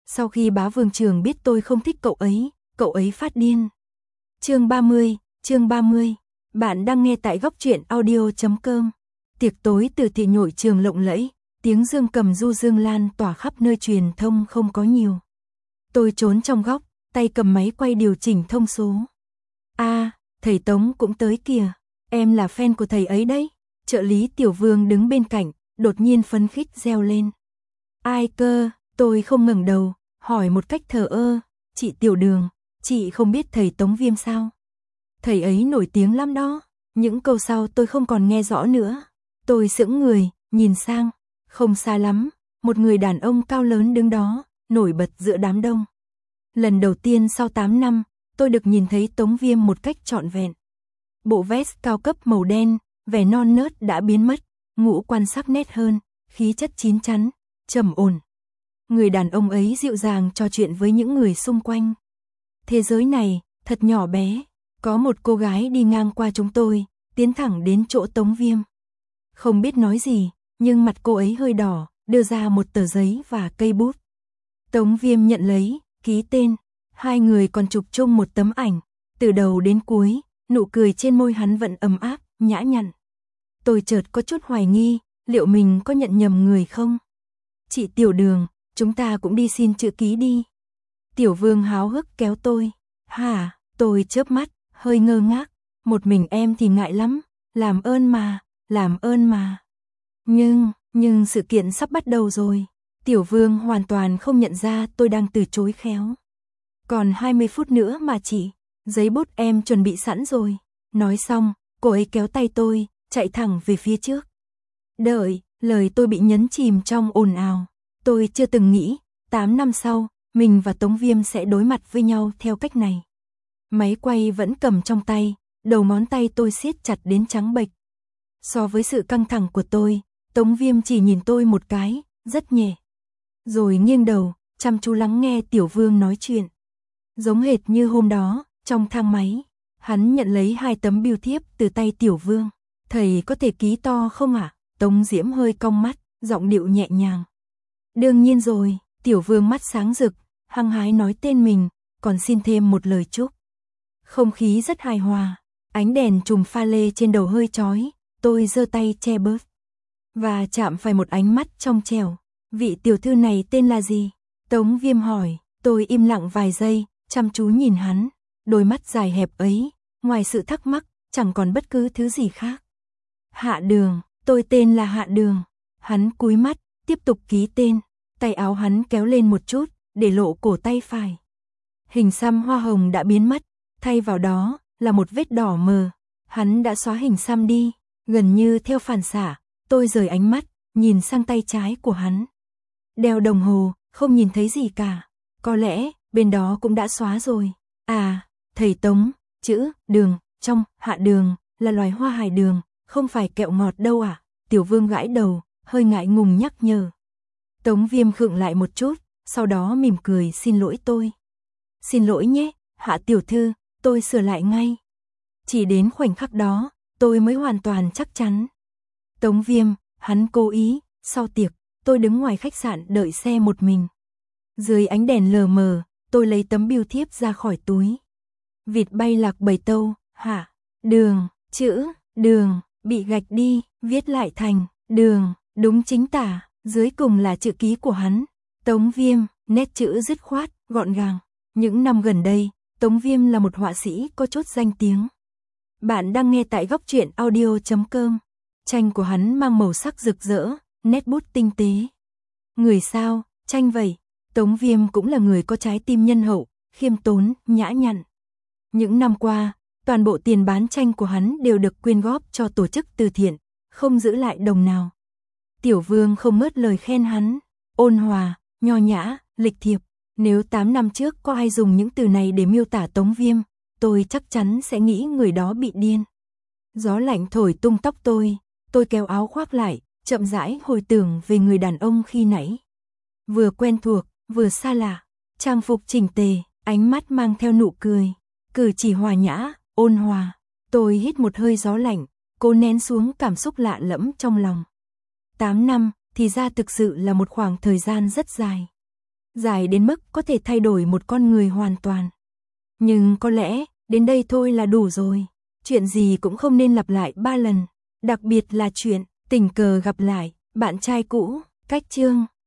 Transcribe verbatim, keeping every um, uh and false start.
Sau khi bá Vương Trường biết tôi không thích cậu ấy, cậu ấy phát điên. Chương ba mươi, chương ba mươi. Bạn đang nghe tại góc truyện audio chấm com. Tiệc tối từ thị nhội trường lộng lẫy, tiếng dương cầm du dương lan tỏa khắp nơi, truyền thông không có nhiều. Tôi trốn trong góc, tay cầm máy quay điều chỉnh thông số. A, à, thầy Tống cũng tới kìa, em là fan của thầy ấy đấy. Trợ lý Tiểu Vương đứng bên cạnh, đột nhiên phấn khích reo lên. Ai cơ? Tôi không ngẩng đầu, hỏi một cách thờ ơ, chị Tiểu Đường, chị không biết thầy Tống Viêm sao? Thầy ấy nổi tiếng lắm đó. Những câu sau tôi không còn nghe rõ nữa. Tôi sững người, nhìn sang, không xa lắm, một người đàn ông cao lớn đứng đó, nổi bật giữa đám đông. Lần đầu tiên sau tám năm, tôi được nhìn thấy Tống Viêm một cách trọn vẹn. Bộ vest cao cấp màu đen, vẻ non nớt đã biến mất, ngũ quan sắc nét hơn, khí chất chín chắn, trầm ổn. Người đàn ông ấy dịu dàng trò chuyện với những người xung quanh. Thế giới này, thật nhỏ bé. Có một cô gái đi ngang qua chúng tôi, tiến thẳng đến chỗ Tống Viêm. Không biết nói gì, nhưng mặt cô ấy hơi đỏ, đưa ra một tờ giấy và cây bút. Tống Viêm nhận lấy, ký tên. Hai người còn chụp chung một tấm ảnh. Từ đầu đến cuối, nụ cười trên môi hắn vẫn ấm áp, nhã nhặn. Tôi chợt có chút hoài nghi, liệu mình có nhận nhầm người không? Chị Tiểu Đường, chúng ta cũng đi xin chữ ký đi. Tiểu Vương háo hức kéo tôi. Hả? Tôi chớp mắt, hơi ngơ ngác. Một mình em thì ngại lắm. Làm ơn mà, làm ơn mà. Nhưng, nhưng sự kiện sắp bắt đầu rồi. Tiểu Vương hoàn toàn không nhận ra tôi đang từ chối khéo. Còn hai mươi phút nữa mà chị. Giấy bút em chuẩn bị sẵn rồi. Nói xong, cô ấy kéo tay tôi, chạy thẳng về phía trước. Đợi, lời tôi bị nhấn chìm trong ồn ào. Tôi chưa từng nghĩ, tám năm sau, mình và Tống Viêm sẽ đối mặt với nhau theo cách này. Máy quay vẫn cầm trong tay, đầu ngón tay tôi siết chặt đến trắng bệch. So với sự căng thẳng của tôi, Tống Viêm chỉ nhìn tôi một cái, rất nhẹ. Rồi nghiêng đầu, chăm chú lắng nghe Tiểu Vương nói chuyện. Giống hệt như hôm đó, trong thang máy, hắn nhận lấy hai tấm bưu thiếp từ tay Tiểu Vương. Thầy có thể ký to không ạ? À? Tống Diễm hơi cong mắt, giọng điệu nhẹ nhàng. Đương nhiên rồi, Tiểu Vương mắt sáng rực, hăng hái nói tên mình, còn xin thêm một lời chúc. Không khí rất hài hòa, ánh đèn chùm pha lê trên đầu hơi chói, tôi giơ tay che bớt. Và chạm phải một ánh mắt trong trẻo. Vị tiểu thư này tên là gì? Tống Viêm hỏi, tôi im lặng vài giây, chăm chú nhìn hắn. Đôi mắt dài hẹp ấy, ngoài sự thắc mắc, chẳng còn bất cứ thứ gì khác. Hạ Đường, tôi tên là Hạ Đường. Hắn cúi mắt, tiếp tục ký tên. Tay áo hắn kéo lên một chút, để lộ cổ tay phải. Hình xăm hoa hồng đã biến mất, thay vào đó là một vết đỏ mờ. Hắn đã xóa hình xăm đi, gần như theo phản xạ, tôi rời ánh mắt, nhìn sang tay trái của hắn. Đeo đồng hồ, không nhìn thấy gì cả. Có lẽ, bên đó cũng đã xóa rồi. À, thầy Tống, chữ đường trong Hạ Đường là loài hoa hải đường, không phải kẹo ngọt đâu à? Tiểu Vương gãi đầu, hơi ngại ngùng nhắc nhở. Tống Viêm khựng lại một chút, sau đó mỉm cười xin lỗi tôi. Xin lỗi nhé, Hạ tiểu thư, tôi sửa lại ngay. Chỉ đến khoảnh khắc đó, tôi mới hoàn toàn chắc chắn. Tống Viêm, hắn cố ý, sau tiệc, tôi đứng ngoài khách sạn đợi xe một mình. Dưới ánh đèn lờ mờ, tôi lấy tấm bưu thiếp ra khỏi túi. Vịt bay lạc bầy tâu, Hạ Đường, chữ đường bị gạch đi, viết lại thành đường, đúng chính tả, dưới cùng là chữ ký của hắn. Tống Viêm, nét chữ dứt khoát, gọn gàng. Những năm gần đây, Tống Viêm là một họa sĩ có chút danh tiếng. Bạn đang nghe tại góc truyện audio chấm com. Tranh của hắn mang màu sắc rực rỡ, nét bút tinh tế. Người sao, tranh vậy. Tống Viêm cũng là người có trái tim nhân hậu, khiêm tốn, nhã nhặn. Những năm qua, toàn bộ tiền bán tranh của hắn đều được quyên góp cho tổ chức từ thiện, không giữ lại đồng nào. Tiểu Vương không ngớt lời khen hắn, ôn hòa, nho nhã, lịch thiệp. Nếu tám năm trước có ai dùng những từ này để miêu tả Tống Viêm, tôi chắc chắn sẽ nghĩ người đó bị điên. Gió lạnh thổi tung tóc tôi, tôi kéo áo khoác lại, chậm rãi hồi tưởng về người đàn ông khi nãy. Vừa quen thuộc, vừa xa lạ, trang phục chỉnh tề, ánh mắt mang theo nụ cười, cử chỉ hòa nhã, ôn hòa. Tôi hít một hơi gió lạnh, cố nén xuống cảm xúc lạ lẫm trong lòng. Tám năm, thì ra thực sự là một khoảng thời gian rất dài. dài đến mức có thể thay đổi một con người hoàn toàn. Nhưng có lẽ, đến đây thôi là đủ rồi. Chuyện gì cũng không nên lặp lại ba lần. Đặc biệt là chuyện tình cờ gặp lại bạn trai cũ. Cách chương